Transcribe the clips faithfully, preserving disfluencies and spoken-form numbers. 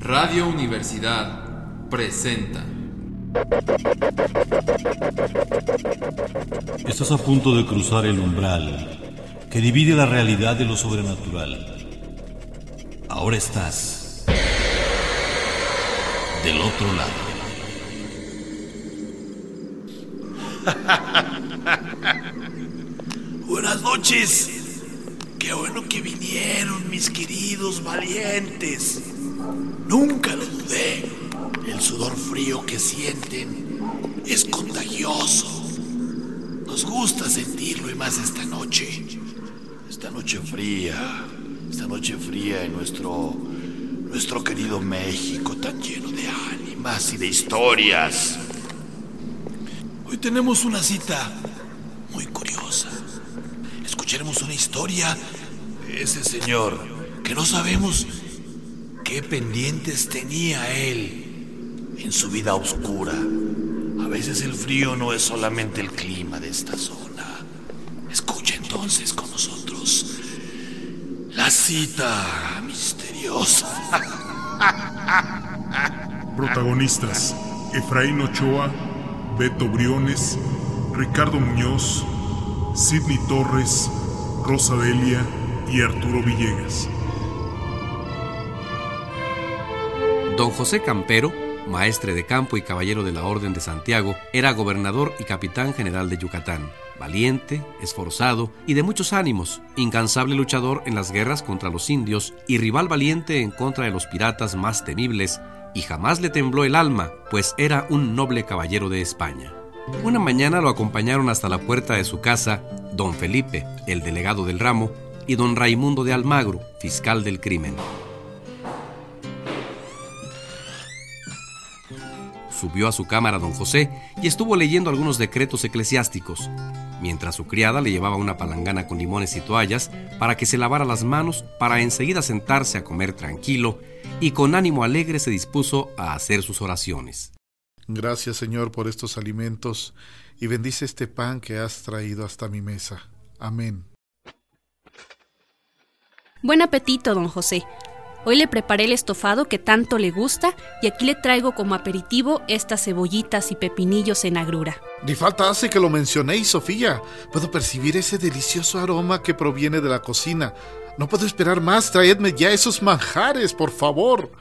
Radio Universidad presenta. Estás a punto de cruzar el umbral que divide la realidad de lo sobrenatural. Ahora estás del otro lado. Buenas noches. Qué bueno que vinieron, mis queridos valientes. Nunca lo dudé. El sudor frío que sienten es contagioso. Nos gusta sentirlo, y más esta noche. Esta noche fría. Esta noche fría en nuestro, nuestro querido México, tan lleno de ánimas y de historias. Hoy tenemos una cita muy curiosa. Escucharemos una historia de ese señor que no sabemos qué pendientes tenía él en su vida oscura. A veces el frío no es solamente el clima de esta zona. Escucha entonces con nosotros la cita misteriosa. Protagonistas: Efraín Ochoa, Beto Briones, Ricardo Muñoz, Sidney Torres, Rosa Delia y Arturo Villegas. Don José Campero, maestre de campo y caballero de la Orden de Santiago, era gobernador y capitán general de Yucatán. Valiente, esforzado y de muchos ánimos, incansable luchador en las guerras contra los indios y rival valiente en contra de los piratas más temibles, y jamás le tembló el alma, pues era un noble caballero de España. Una mañana lo acompañaron hasta la puerta de su casa don Felipe, el delegado del ramo, y don Raimundo de Almagro, fiscal del crimen. Subió a su cámara don José y estuvo leyendo algunos decretos eclesiásticos, mientras su criada le llevaba una palangana con limones y toallas para que se lavara las manos, para enseguida sentarse a comer tranquilo, y con ánimo alegre se dispuso a hacer sus oraciones. Gracias, Señor, por estos alimentos, y bendice este pan que has traído hasta mi mesa. Amén. Buen apetito, don José. Hoy le preparé el estofado que tanto le gusta, y aquí le traigo como aperitivo estas cebollitas y pepinillos en agrura. Ni falta hace que lo mencionéis, Sofía. Puedo percibir ese delicioso aroma que proviene de la cocina. No puedo esperar más. Traedme ya esos manjares, por favor.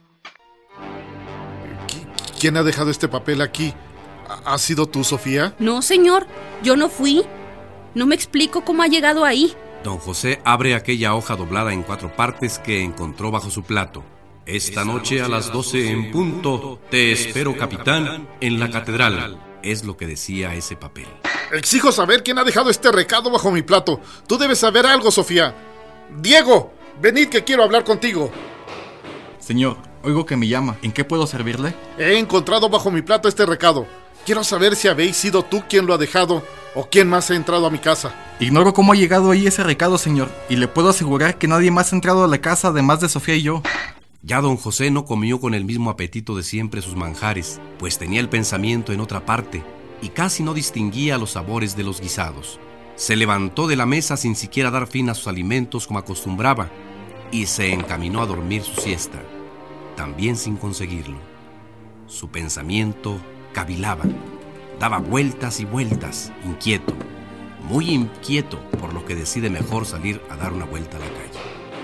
¿Quién ha dejado este papel aquí? ¿Has sido tú, Sofía? No, señor. Yo no fui. No me explico cómo ha llegado ahí. Don José abre aquella hoja doblada en cuatro partes que encontró bajo su plato. Esta noche a las doce en punto, te espero, capitán, en la catedral. Es lo que decía ese papel. Exijo saber quién ha dejado este recado bajo mi plato. Tú debes saber algo, Sofía. Diego, venid que quiero hablar contigo. Señor, oigo que me llama. ¿En qué puedo servirle? He encontrado bajo mi plato este recado. Quiero saber si habéis sido tú quien lo ha dejado o quién más ha entrado a mi casa. Ignoro cómo ha llegado ahí ese recado, señor, y le puedo asegurar que nadie más ha entrado a la casa además de Sofía y yo. Ya don José no comió con el mismo apetito de siempre sus manjares, pues tenía el pensamiento en otra parte y casi no distinguía los sabores de los guisados. Se levantó de la mesa sin siquiera dar fin a sus alimentos como acostumbraba y se encaminó a dormir su siesta, también sin conseguirlo. Su pensamiento cavilaba, daba vueltas y vueltas, inquieto, muy inquieto, por lo que decide mejor salir a dar una vuelta a la calle.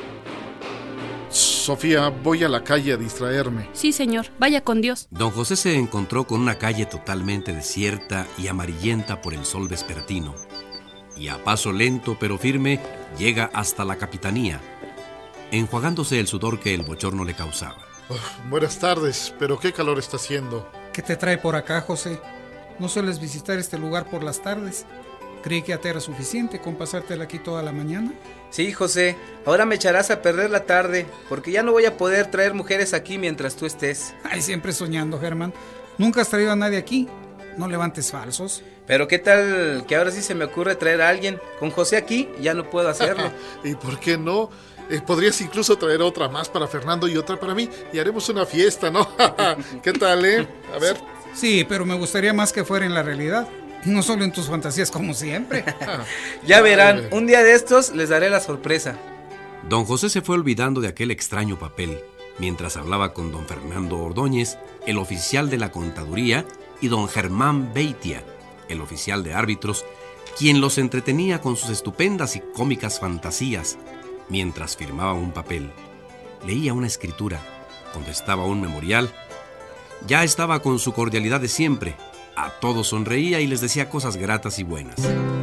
Sofía, voy a la calle a distraerme. Sí, señor, vaya con Dios. Don José se encontró con una calle totalmente desierta y amarillenta por el sol vespertino, y a paso lento pero firme llega hasta la capitanía, enjuagándose el sudor que el bochorno le causaba. Uf, buenas tardes, pero qué calor está haciendo. ¿Qué te trae por acá, José? ¿No sueles visitar este lugar por las tardes? Creí que ya te era suficiente con pasártela aquí toda la mañana. Sí, José, ahora me echarás a perder la tarde, porque ya no voy a poder traer mujeres aquí mientras tú estés. Ay, siempre soñando, Germán. Nunca has traído a nadie aquí. No levantes falsos. Pero qué tal que ahora sí se me ocurre traer a alguien. Con José aquí ya no puedo hacerlo. ¿Y por qué no? Eh, podrías incluso traer otra más para Fernando y otra para mí, y haremos una fiesta, ¿no? ¿Qué tal, eh? A ver. Sí, pero me gustaría más que fuera en la realidad, no solo en tus fantasías como siempre. Ya verán, un día de estos les daré la sorpresa. Don José se fue olvidando de aquel extraño papel, mientras hablaba con don Fernando Ordóñez, el oficial de la contaduría, y don Germán Beitia, el oficial de árbitros, quien los entretenía con sus estupendas y cómicas fantasías, mientras firmaba un papel, leía una escritura, contestaba un memorial. Ya estaba con su cordialidad de siempre. A todos sonreía y les decía cosas gratas y buenas.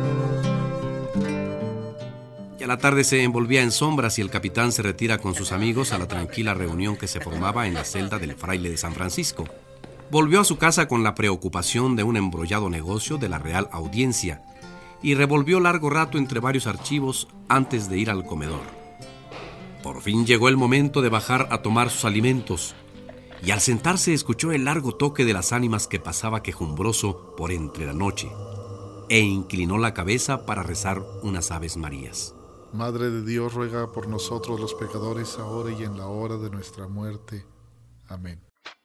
Ya la tarde se envolvía en sombras y el capitán se retira con sus amigos a la tranquila reunión que se formaba en la celda del fraile de San Francisco. Volvió a su casa con la preocupación de un embrollado negocio de la Real Audiencia y revolvió largo rato entre varios archivos antes de ir al comedor. Por fin llegó el momento de bajar a tomar sus alimentos, y al sentarse escuchó el largo toque de las ánimas que pasaba quejumbroso por entre la noche, e inclinó la cabeza para rezar unas Aves Marías. Madre de Dios, ruega por nosotros los pecadores, ahora y en la hora de nuestra muerte. Amén.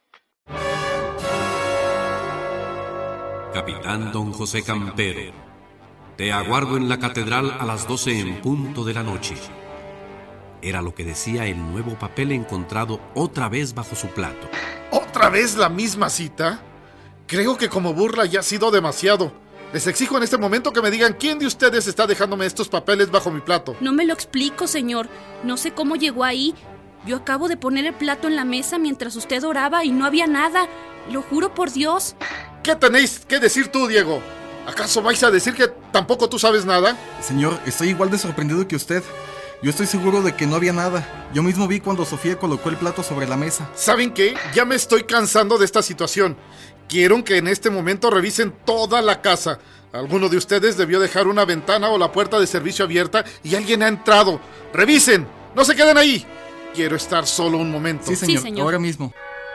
Capitán don José Campero, te aguardo en la catedral a las doce en punto de la noche. Era lo que decía el nuevo papel encontrado otra vez bajo su plato. ¿Otra vez la misma cita? Creo que como burla ya ha sido demasiado. Les exijo en este momento que me digan quién de ustedes está dejándome estos papeles bajo mi plato. No me lo explico, señor. No sé cómo llegó ahí. Yo acabo de poner el plato en la mesa mientras usted oraba y no había nada. Lo juro por Dios. ¿Qué tenéis que decir tú, Diego? ¿Acaso vais a decir que tampoco tú sabes nada? Señor, estoy igual de sorprendido que usted. Yo estoy seguro de que no había nada. Yo mismo vi cuando Sofía colocó el plato sobre la mesa. ¿Saben qué? Ya me estoy cansando de esta situación. Quiero que en este momento revisen toda la casa. Alguno de ustedes debió dejar una ventana o la puerta de servicio abierta y alguien ha entrado. ¡Revisen! ¡No se queden ahí! Quiero estar solo un momento. Sí, señor. Sí, señor. Ahora mismo.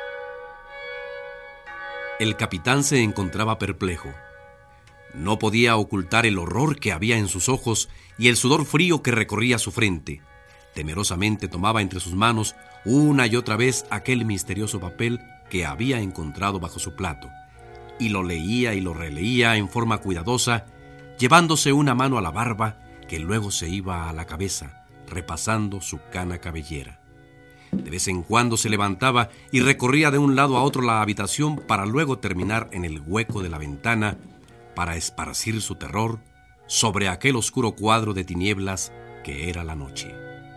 El capitán se encontraba perplejo. No podía ocultar el horror que había en sus ojos y el sudor frío que recorría su frente. Temerosamente tomaba entre sus manos una y otra vez aquel misterioso papel que había encontrado bajo su plato, y lo leía y lo releía en forma cuidadosa, llevándose una mano a la barba que luego se iba a la cabeza, repasando su cana cabellera. De vez en cuando se levantaba y recorría de un lado a otro la habitación para luego terminar en el hueco de la ventana para esparcir su terror sobre aquel oscuro cuadro de tinieblas que era la noche.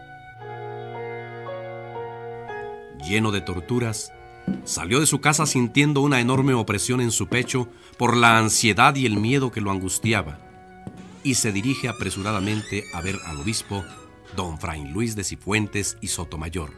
Lleno de torturas, salió de su casa sintiendo una enorme opresión en su pecho por la ansiedad y el miedo que lo angustiaba, y se dirige apresuradamente a ver al obispo, don Fray Luis de Cifuentes y Sotomayor.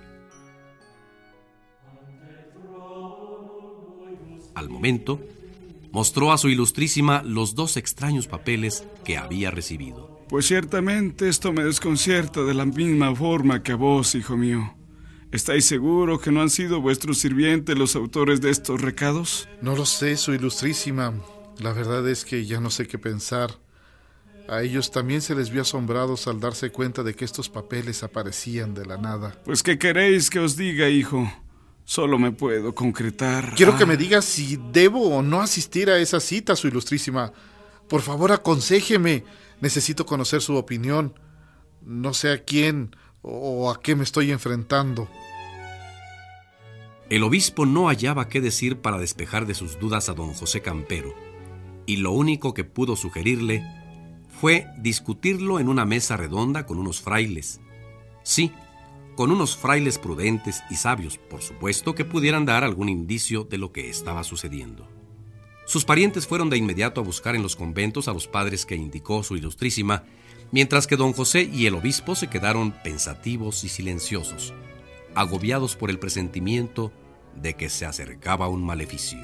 Al momento, mostró a su ilustrísima los dos extraños papeles que había recibido. Pues ciertamente esto me desconcierta de la misma forma que a vos, hijo mío. ¿Estáis seguro que no han sido vuestros sirvientes los autores de estos recados? No lo sé, su ilustrísima. La verdad es que ya no sé qué pensar. A ellos también se les vio asombrados al darse cuenta de que estos papeles aparecían de la nada. Pues, ¿qué queréis que os diga, hijo? Solo me puedo concretar. Quiero ah. que me diga si debo o no asistir a esa cita, su ilustrísima. Por favor, aconséjeme. Necesito conocer su opinión. No sé a quién o a qué me estoy enfrentando. El obispo no hallaba qué decir para despejar de sus dudas a don José Campero, y lo único que pudo sugerirle fue discutirlo en una mesa redonda con unos frailes. Sí, con unos frailes prudentes y sabios, por supuesto, que pudieran dar algún indicio de lo que estaba sucediendo. Sus parientes fueron de inmediato a buscar en los conventos a los padres que indicó su ilustrísima, mientras que don José y el obispo se quedaron pensativos y silenciosos, agobiados por el presentimiento de que se acercaba un maleficio.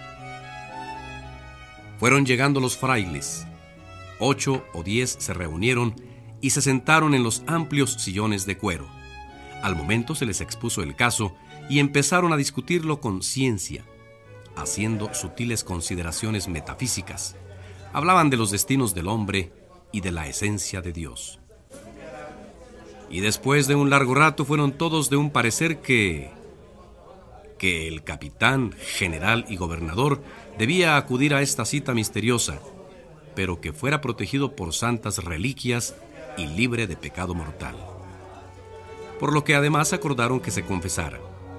Fueron llegando los frailes. Ocho o diez se reunieron y se sentaron en los amplios sillones de cuero. Al momento se les expuso el caso y empezaron a discutirlo con ciencia, haciendo sutiles consideraciones metafísicas. Hablaban de los destinos del hombre y de la esencia de Dios. Y después de un largo rato fueron todos de un parecer que... que el capitán, general y gobernador debía acudir a esta cita misteriosa, pero que fuera protegido por santas reliquias y libre de pecado mortal. Por lo que además acordaron que se confesara.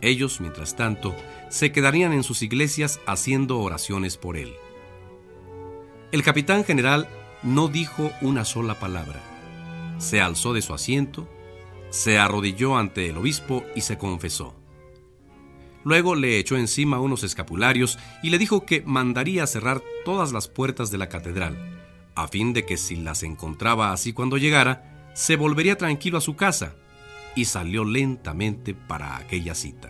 Ellos, mientras tanto, se quedarían en sus iglesias haciendo oraciones por él. El capitán general no dijo una sola palabra. Se alzó de su asiento, se arrodilló ante el obispo y se confesó. Luego le echó encima unos escapularios y le dijo que mandaría cerrar todas las puertas de la catedral, a fin de que si las encontraba así cuando llegara, se volvería tranquilo a su casa, y salió lentamente para aquella cita.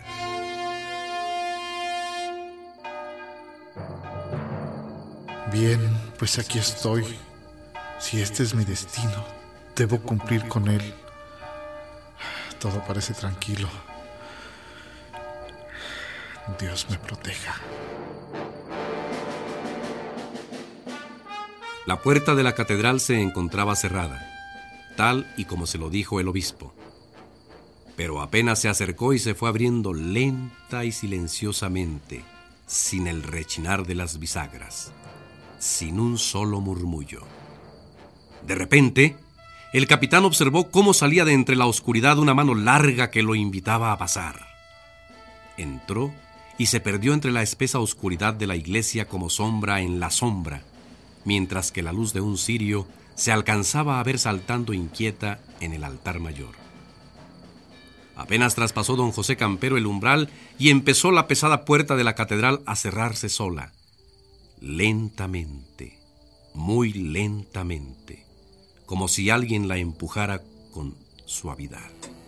Bien, pues aquí estoy. Si este es mi destino, debo cumplir con él. Todo parece tranquilo. Dios me proteja. La puerta de la catedral se encontraba cerrada, tal y como se lo dijo el obispo. Pero apenas se acercó y se fue abriendo lenta y silenciosamente, sin el rechinar de las bisagras, sin un solo murmullo. De repente, el capitán observó cómo salía de entre la oscuridad una mano larga que lo invitaba a pasar. Entró y se perdió entre la espesa oscuridad de la iglesia como sombra en la sombra, mientras que la luz de un cirio se alcanzaba a ver saltando inquieta en el altar mayor. Apenas traspasó don José Campero el umbral y empezó la pesada puerta de la catedral a cerrarse sola, lentamente, muy lentamente, como si alguien la empujara con suavidad.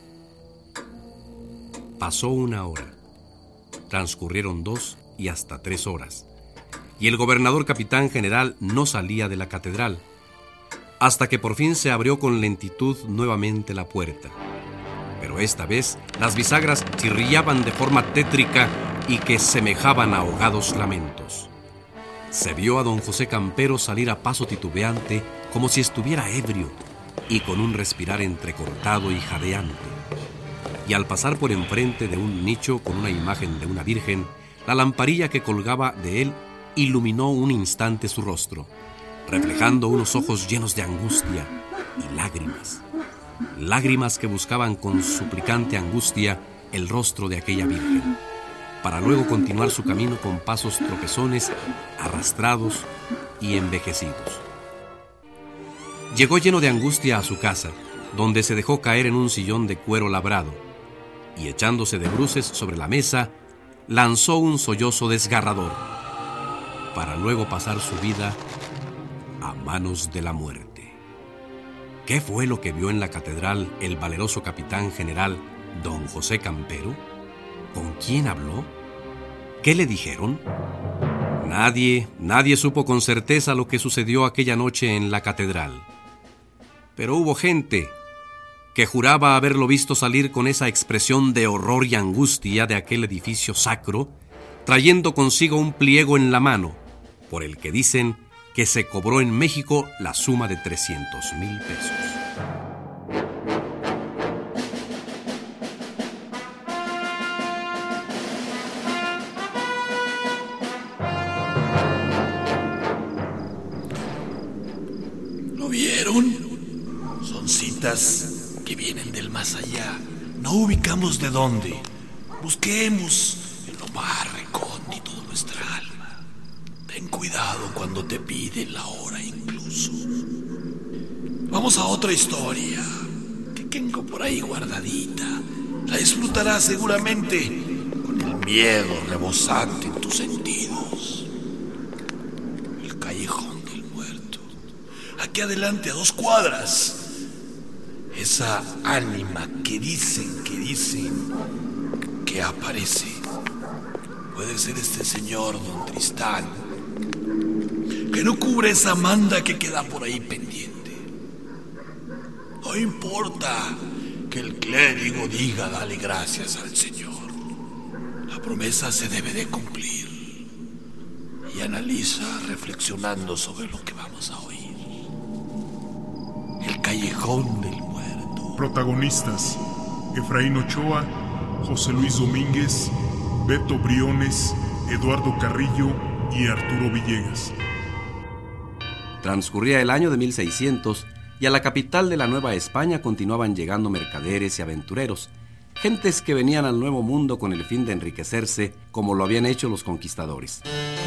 Pasó una hora, transcurrieron dos y hasta tres horas, y el gobernador capitán general no salía de la catedral, hasta que por fin se abrió con lentitud nuevamente la puerta. Pero esta vez las bisagras chirriaban de forma tétrica y que semejaban a ahogados lamentos. Se vio a don José Campero salir a paso titubeante, como si estuviera ebrio, y con un respirar entrecortado y jadeante. Y al pasar por enfrente de un nicho con una imagen de una virgen, la lamparilla que colgaba de él iluminó un instante su rostro, reflejando unos ojos llenos de angustia y lágrimas. Lágrimas que buscaban con suplicante angustia el rostro de aquella virgen, para luego continuar su camino con pasos tropezones, arrastrados y envejecidos. Llegó lleno de angustia a su casa, donde se dejó caer en un sillón de cuero labrado, y echándose de bruces sobre la mesa, lanzó un sollozo desgarrador, para luego pasar su vida a manos de la muerte. ¿Qué fue lo que vio en la catedral el valeroso capitán general don José Campero? ¿Con quién habló? ¿Qué le dijeron? Nadie, nadie supo con certeza lo que sucedió aquella noche en la catedral. Pero hubo gente que juraba haberlo visto salir con esa expresión de horror y angustia de aquel edificio sacro, trayendo consigo un pliego en la mano, por el que dicen que se cobró en México la suma de trescientos mil pesos. ¿Lo vieron? Son citas que vienen del más allá. No ubicamos de dónde. Busquemos en lo más recóndito de nuestra alma. Ten cuidado cuando te piden la hora incluso. Vamos a otra historia que tengo por ahí guardadita. La disfrutarás seguramente con el miedo rebosante en tus sentidos. El callejón del muerto. Aquí adelante a dos cuadras. Esa ánima que dicen, que dicen que aparece. Puede ser este señor don Tristán, que no cubre esa manda que queda por ahí pendiente. No importa que el clérigo diga dale gracias al Señor. La promesa se debe de cumplir. Y analiza reflexionando sobre lo que vamos a oír. El callejón del muerto. Protagonistas: Efraín Ochoa, José Luis Domínguez, Beto Briones, Eduardo Carrillo y Arturo Villegas. Transcurría el año de mil seiscientos y a la capital de la Nueva España continuaban llegando mercaderes y aventureros, gentes que venían al Nuevo Mundo con el fin de enriquecerse como lo habían hecho los conquistadores.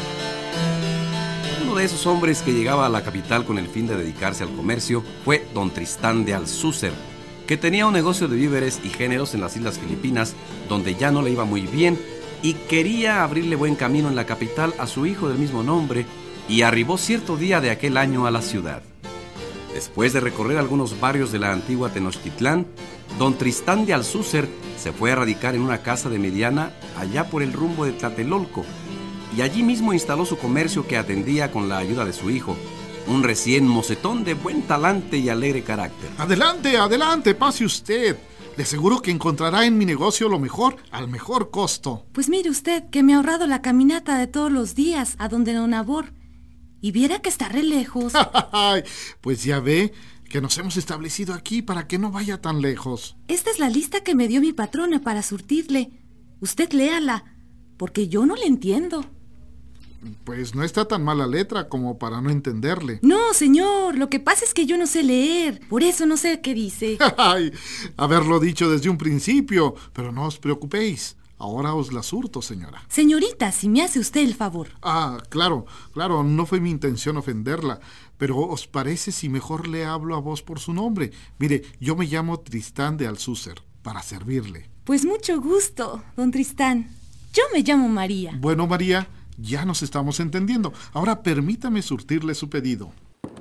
Uno de esos hombres que llegaba a la capital con el fin de dedicarse al comercio fue don Tristán de Alzúcer, que tenía un negocio de víveres y géneros en las Islas Filipinas, donde ya no le iba muy bien, y quería abrirle buen camino en la capital a su hijo del mismo nombre, y arribó cierto día de aquel año a la ciudad. Después de recorrer algunos barrios de la antigua Tenochtitlán, don Tristán de Alzúcer se fue a radicar en una casa de mediana allá por el rumbo de Tlatelolco, y allí mismo instaló su comercio que atendía con la ayuda de su hijo, un recién mocetón de buen talante y alegre carácter. Adelante, adelante, pase usted. Le aseguro que encontrará en mi negocio lo mejor al mejor costo. Pues mire usted que me ha ahorrado la caminata de todos los días a donde don Abor. Y viera que está re lejos. Pues ya ve que nos hemos establecido aquí para que no vaya tan lejos. Esta es la lista que me dio mi patrona para surtirle. Usted léala, porque yo no le entiendo. Pues no está tan mala letra como para no entenderle. No, señor, lo que pasa es que yo no sé leer. Por eso no sé qué dice. Ay, haberlo dicho desde un principio. Pero no os preocupéis. Ahora os la surto, señora. Señorita, si me hace usted el favor. Ah, claro, claro, no fue mi intención ofenderla. Pero ¿os parece si mejor le hablo a vos por su nombre? Mire, yo me llamo Tristán de Alzúcer, para servirle. Pues mucho gusto, don Tristán. Yo me llamo María. Bueno, María, ya nos estamos entendiendo. Ahora permítame surtirle su pedido.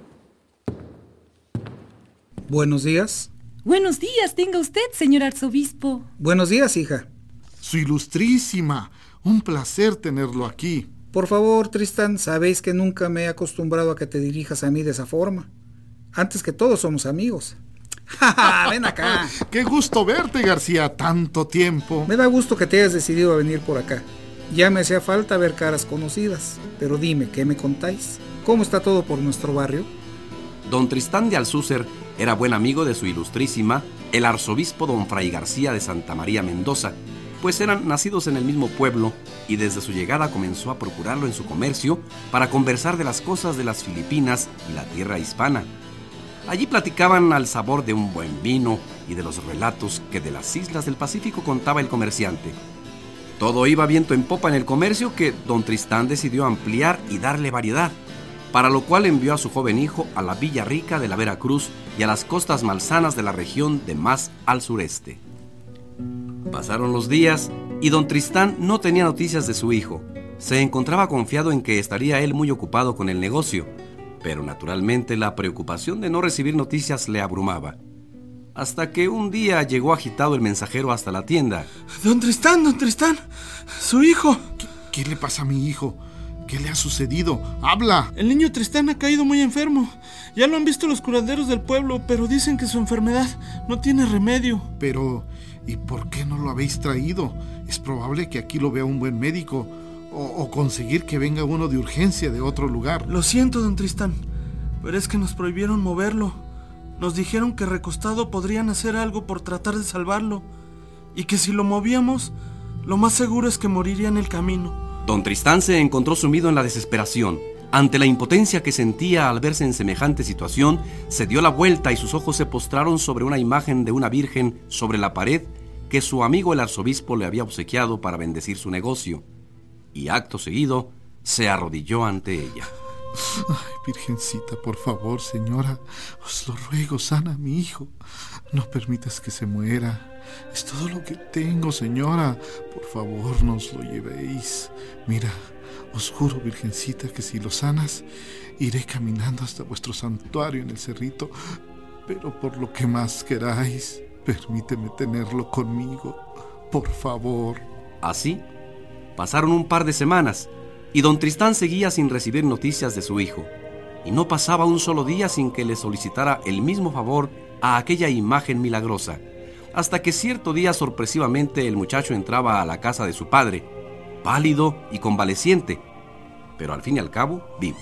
Buenos días. Buenos días, tenga usted, señor arzobispo. Buenos días, hija. Su ilustrísima, un placer tenerlo aquí. Por favor, Tristán, sabéis que nunca me he acostumbrado a que te dirijas a mí de esa forma. Antes que todos somos amigos. Ven acá. Qué gusto verte, García, tanto tiempo. Me da gusto que te hayas decidido a venir por acá. Ya me hacía falta ver caras conocidas. Pero dime, ¿qué me contáis? ¿Cómo está todo por nuestro barrio? Don Tristán de Alzúcer era buen amigo de su ilustrísima, el arzobispo don Fray García de Santa María Mendoza, pues eran nacidos en el mismo pueblo y desde su llegada comenzó a procurarlo en su comercio para conversar de las cosas de las Filipinas y la tierra hispana. Allí platicaban al sabor de un buen vino y de los relatos que de las islas del Pacífico contaba el comerciante. Todo iba viento en popa en el comercio que don Tristán decidió ampliar y darle variedad, para lo cual envió a su joven hijo a la Villa Rica de la Veracruz y a las costas malsanas de la región de más al sureste. Pasaron los días y don Tristán no tenía noticias de su hijo. Se encontraba confiado en que estaría él muy ocupado con el negocio, pero naturalmente la preocupación de no recibir noticias le abrumaba. Hasta que un día llegó agitado el mensajero hasta la tienda. Don Tristán, don Tristán, su hijo. ¿Qué, qué le pasa a mi hijo? ¿Qué le ha sucedido? ¡Habla! El niño Tristán ha caído muy enfermo. Ya lo han visto los curanderos del pueblo, pero dicen que su enfermedad no tiene remedio. Pero, ¿y por qué no lo habéis traído? Es probable que aquí lo vea un buen médico, o, o conseguir que venga uno de urgencia de otro lugar. Lo siento, don Tristán, pero es que nos prohibieron moverlo. Nos dijeron que recostado podrían hacer algo por tratar de salvarlo, y que si lo movíamos, lo más seguro es que moriría en el camino. Don Tristán se encontró sumido en la desesperación. Ante la impotencia que sentía al verse en semejante situación, se dio la vuelta y sus ojos se postraron sobre una imagen de una virgen sobre la pared que su amigo el arzobispo le había obsequiado para bendecir su negocio. Y acto seguido, se arrodilló ante ella. Ay, virgencita, por favor, señora, os lo ruego, sana a mi hijo. No permitas que se muera. Es todo lo que tengo, señora. Por favor, no os lo llevéis. Mira, os juro, virgencita, que si lo sanas, iré caminando hasta vuestro santuario en el cerrito. Pero por lo que más queráis, permíteme tenerlo conmigo, por favor. Así, pasaron un par de semanas, y don Tristán seguía sin recibir noticias de su hijo, y no pasaba un solo día sin que le solicitara el mismo favor a aquella imagen milagrosa, hasta que cierto día sorpresivamente el muchacho entraba a la casa de su padre, pálido y convaleciente, pero al fin y al cabo vivo.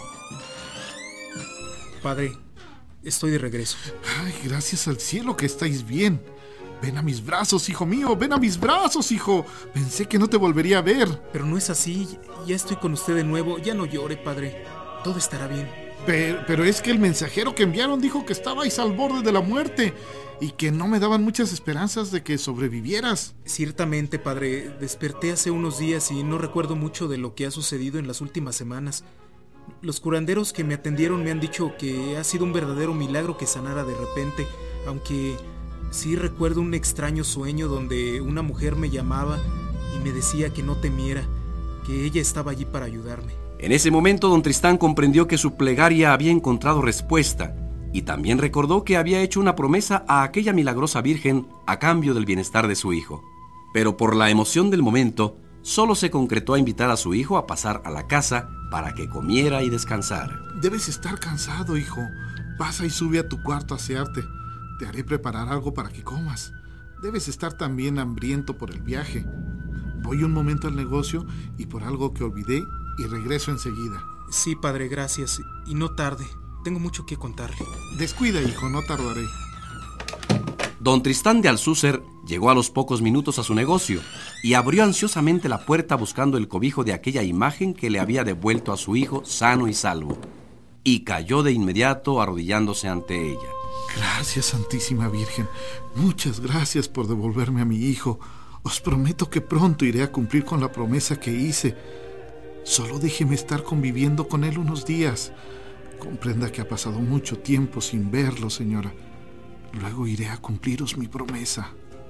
Padre, estoy de regreso. Ay, gracias al cielo que estáis bien. Ven a mis brazos, hijo mío, ven a mis brazos, hijo. Pensé que no te volvería a ver. Pero no es así, ya estoy con usted de nuevo. Ya no llore, padre. Todo estará bien. Pero, pero es que el mensajero que enviaron dijo que estabais al borde de la muerte y que no me daban muchas esperanzas de que sobrevivieras. Ciertamente, padre, desperté hace unos días y no recuerdo mucho de lo que ha sucedido en las últimas semanas. Los curanderos que me atendieron me han dicho que ha sido un verdadero milagro que sanara de repente, aunque sí recuerdo un extraño sueño donde una mujer me llamaba y me decía que no temiera, que ella estaba allí para ayudarme. En ese momento, don Tristán comprendió que su plegaria había encontrado respuesta y también recordó que había hecho una promesa a aquella milagrosa Virgen a cambio del bienestar de su hijo. Pero por la emoción del momento, solo se concretó a invitar a su hijo a pasar a la casa para que comiera y descansara. Debes estar cansado, hijo. Pasa y sube a tu cuarto a asearte. Te haré preparar algo para que comas. Debes estar también hambriento por el viaje. Voy un momento al negocio y por algo que olvidé y regreso enseguida. Sí, padre, gracias. Y no tarde. Tengo mucho que contarle. Descuida, hijo, no tardaré. Don Tristán de Alcúcer llegó a los pocos minutos a su negocio y abrió ansiosamente la puerta buscando el cobijo de aquella imagen que le había devuelto a su hijo sano y salvo, y cayó de inmediato arrodillándose ante ella. Gracias, Santísima Virgen. Muchas gracias por devolverme a mi hijo. Os prometo que pronto iré a cumplir con la promesa que hice. Solo déjeme estar conviviendo con él unos días. Comprenda que ha pasado mucho tiempo sin verlo, señora. Luego iré a cumpliros mi promesa.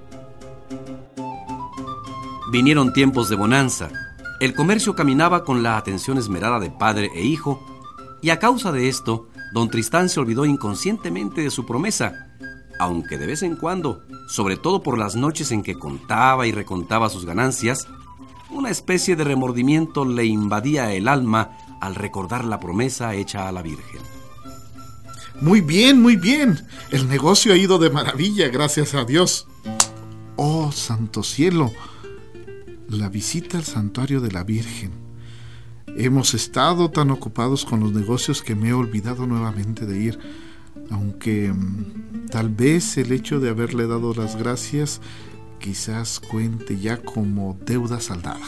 Vinieron tiempos de bonanza. El comercio caminaba con la atención esmerada de padre e hijo, y a causa de esto, don Tristán se olvidó inconscientemente de su promesa, aunque de vez en cuando, sobre todo por las noches en que contaba y recontaba sus ganancias, una especie de remordimiento le invadía el alma al recordar la promesa hecha a la Virgen. Muy bien, muy bien. El negocio ha ido de maravilla, gracias a Dios. Oh, santo cielo. La visita al santuario de la Virgen. Hemos estado tan ocupados con los negocios que me he olvidado nuevamente de ir, aunque mmm, tal vez el hecho de haberle dado las gracias quizás cuente ya como deuda saldada.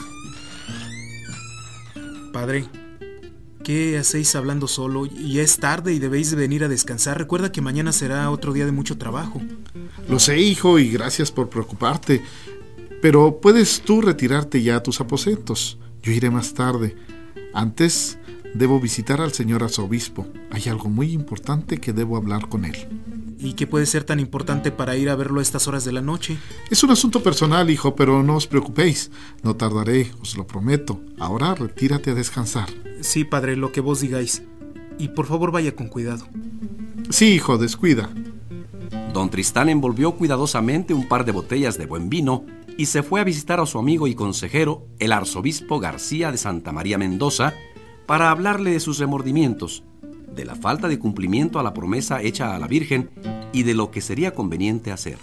Padre, ¿qué hacéis hablando solo? Ya es tarde y debéis de venir a descansar. Recuerda que mañana será otro día de mucho trabajo. Lo sé, hijo, y gracias por preocuparte. Pero puedes tú retirarte ya a tus aposentos. Yo iré más tarde. Antes, debo visitar al señor arzobispo. Hay algo muy importante que debo hablar con él. ¿Y qué puede ser tan importante para ir a verlo a estas horas de la noche? Es un asunto personal, hijo, pero no os preocupéis. No tardaré, os lo prometo. Ahora retírate a descansar. Sí, padre, lo que vos digáis. Y por favor vaya con cuidado. Sí, hijo, descuida. Don Tristán envolvió cuidadosamente un par de botellas de buen vino y se fue a visitar a su amigo y consejero, el arzobispo García de Santa María Mendoza, para hablarle de sus remordimientos, de la falta de cumplimiento a la promesa hecha a la Virgen y de lo que sería conveniente hacer.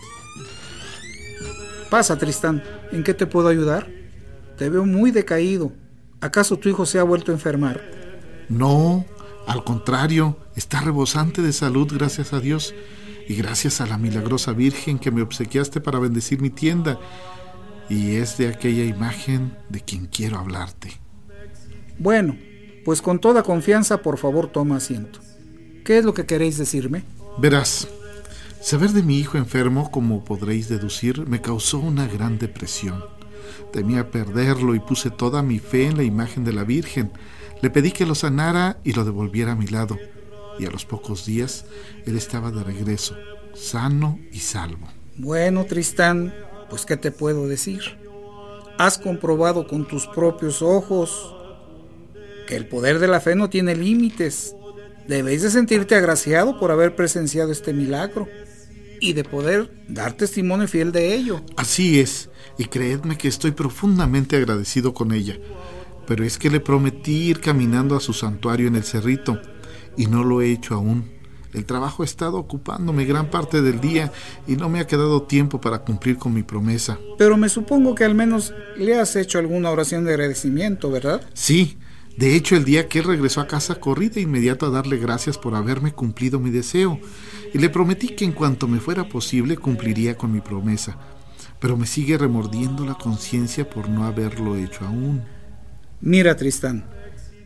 Pasa, Tristán, ¿en qué te puedo ayudar? Te veo muy decaído. ¿Acaso tu hijo se ha vuelto a enfermar? No, al contrario, está rebosante de salud, gracias a Dios, y gracias a la milagrosa Virgen que me obsequiaste para bendecir mi tienda, y es de aquella imagen de quien quiero hablarte. Bueno, pues con toda confianza, por favor, toma asiento. ¿Qué es lo que queréis decirme? Verás, saber de mi hijo enfermo, como podréis deducir, me causó una gran depresión. Temía perderlo y puse toda mi fe en la imagen de la Virgen. Le pedí que lo sanara y lo devolviera a mi lado. Y a los pocos días, él estaba de regreso, sano y salvo. Bueno, Tristán, pues ¿qué te puedo decir? Has comprobado con tus propios ojos que el poder de la fe no tiene límites. Debéis de sentirte agraciado por haber presenciado este milagro y de poder dar testimonio fiel de ello. Así es, y creedme que estoy profundamente agradecido con ella. Pero es que le prometí ir caminando a su santuario en el cerrito, y no lo he hecho aún. El trabajo ha estado ocupándome gran parte del día y no me ha quedado tiempo para cumplir con mi promesa. Pero me supongo que al menos le has hecho alguna oración de agradecimiento, ¿verdad? Sí, de hecho el día que él regresó a casa corrí de inmediato a darle gracias por haberme cumplido mi deseo, y le prometí que en cuanto me fuera posible cumpliría con mi promesa, pero me sigue remordiendo la conciencia por no haberlo hecho aún. Mira, Tristán,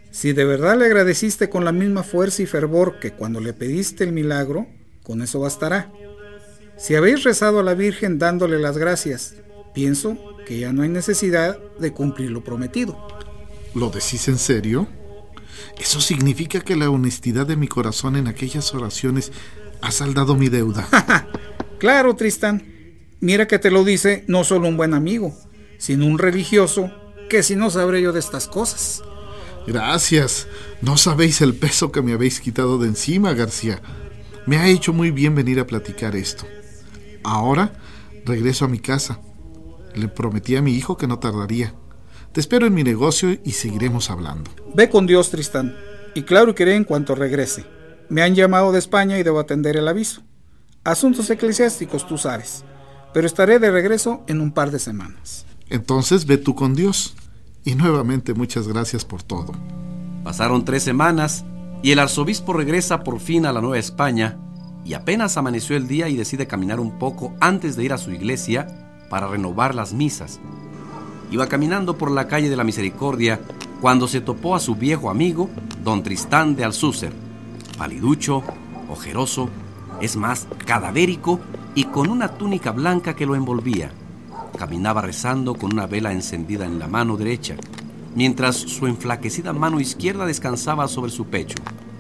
Si de verdad le agradeciste con la misma fuerza y fervor que cuando le pediste el milagro, con eso bastará. Si habéis rezado a la Virgen dándole las gracias, pienso que ya no hay necesidad de cumplir lo prometido. ¿Lo decís en serio? Eso significa que la honestidad de mi corazón en aquellas oraciones ha saldado mi deuda. Claro, Tristán. Mira que te lo dice no solo un buen amigo, sino un religioso, que si no sabré yo de estas cosas. Gracias. No sabéis el peso que me habéis quitado de encima, García. Me ha hecho muy bien venir a platicar esto. Ahora regreso a mi casa. Le prometí a mi hijo que no tardaría. Te espero en mi negocio y seguiremos hablando. Ve con Dios, Tristán, y claro que iré en cuanto regrese. Me han llamado de España y debo atender el aviso. Asuntos eclesiásticos, tú sabes, pero estaré de regreso en un par de semanas. Entonces ve tú con Dios. Y nuevamente muchas gracias por todo. Pasaron tres semanas y el arzobispo regresa por fin a la Nueva España y apenas amaneció el día y decide caminar un poco antes de ir a su iglesia para renovar las misas. Iba caminando por la calle de la Misericordia cuando se topó a su viejo amigo, don Tristán de Alzúcer, paliducho, ojeroso, es más, cadavérico y con una túnica blanca que lo envolvía. Caminaba rezando con una vela encendida en la mano derecha, mientras su enflaquecida mano izquierda descansaba sobre su pecho.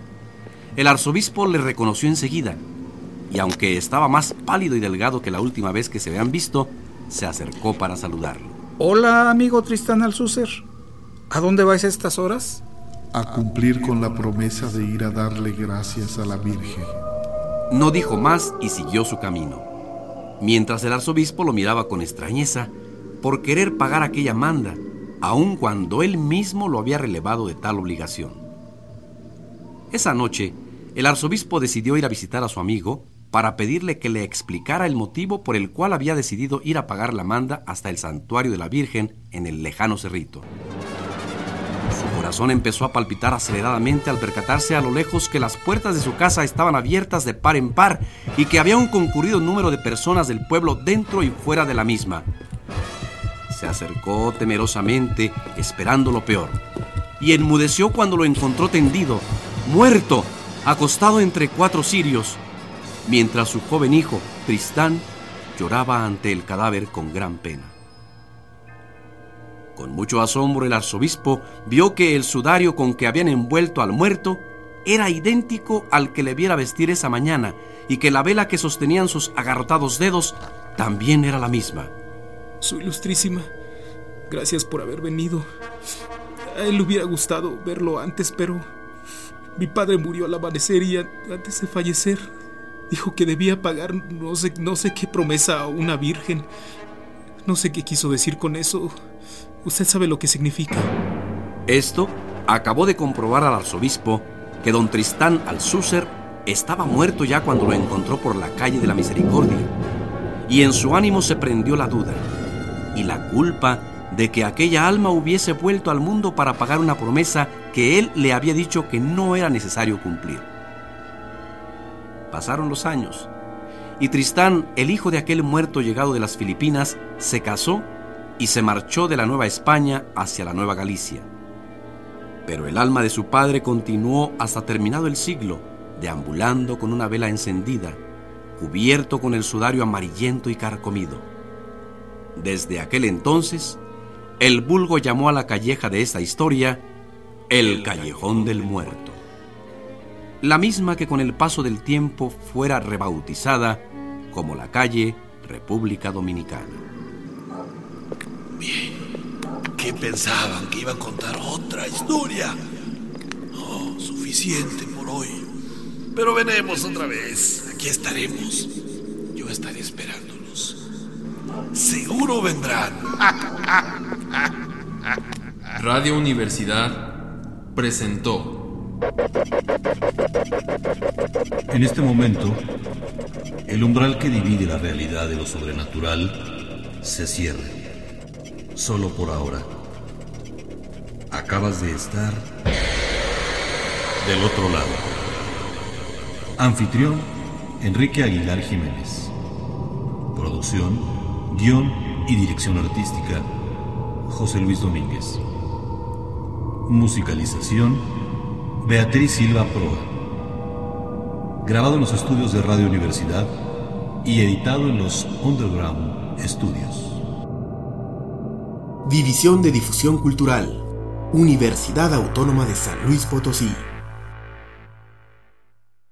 El arzobispo le reconoció enseguida, y aunque estaba más pálido y delgado que la última vez que se habían visto, se acercó para saludarlo. Hola, amigo Tristán Alzúcer. ¿A dónde vais a estas horas? A cumplir con la promesa de ir a darle gracias a la Virgen. No dijo más y siguió su camino, mientras el arzobispo lo miraba con extrañeza por querer pagar aquella manda, aun cuando él mismo lo había relevado de tal obligación. Esa noche, el arzobispo decidió ir a visitar a su amigo para pedirle que le explicara el motivo por el cual había decidido ir a pagar la manda hasta el santuario de la Virgen en el lejano cerrito. Su corazón empezó a palpitar aceleradamente al percatarse a lo lejos que las puertas de su casa estaban abiertas de par en par y que había un concurrido número de personas del pueblo dentro y fuera de la misma. Se acercó temerosamente, esperando lo peor, y enmudeció cuando lo encontró tendido, muerto, acostado entre cuatro cirios, mientras su joven hijo, Tristán, lloraba ante el cadáver con gran pena. Con mucho asombro el arzobispo vio que el sudario con que habían envuelto al muerto era idéntico al que le viera vestir esa mañana y que la vela que sostenían sus agarrotados dedos también era la misma. Su ilustrísima, gracias por haber venido. A él le hubiera gustado verlo antes, pero mi padre murió al amanecer y antes de fallecer dijo que debía pagar no sé, no sé qué promesa a una virgen. No sé qué quiso decir con eso. Usted sabe lo que significa. Esto acabó de comprobar al arzobispo que don Tristán Alzúcer estaba muerto ya cuando lo encontró por la calle de la Misericordia, y en su ánimo se prendió la duda y la culpa de que aquella alma hubiese vuelto al mundo para pagar una promesa que él le había dicho que no era necesario cumplir. Pasaron los años y Tristán, el hijo de aquel muerto llegado de las Filipinas, se casó y se marchó de la Nueva España hacia la Nueva Galicia. Pero el alma de su padre continuó hasta terminado el siglo, deambulando con una vela encendida, cubierto con el sudario amarillento y carcomido. Desde aquel entonces, el vulgo llamó a la calleja de esta historia el Callejón del Muerto, la misma que con el paso del tiempo fuera rebautizada como la calle República Dominicana. Bien, ¿qué pensaban? ¿Que iba a contar otra historia? No, suficiente por hoy. Pero venemos otra vez, aquí estaremos. Yo estaré esperándolos. Seguro vendrán. Radio Universidad presentó. En este momento, el umbral que divide la realidad de lo sobrenatural se cierra. Solo por ahora. Acabas de estar del otro lado. Anfitrión, Enrique Aguilar Jiménez. Producción, guión y dirección artística, José Luis Domínguez. Musicalización: Beatriz Silva Proa. Grabado en los estudios de Radio Universidad y editado en los Underground Studios. División de Difusión Cultural, Universidad Autónoma de San Luis Potosí.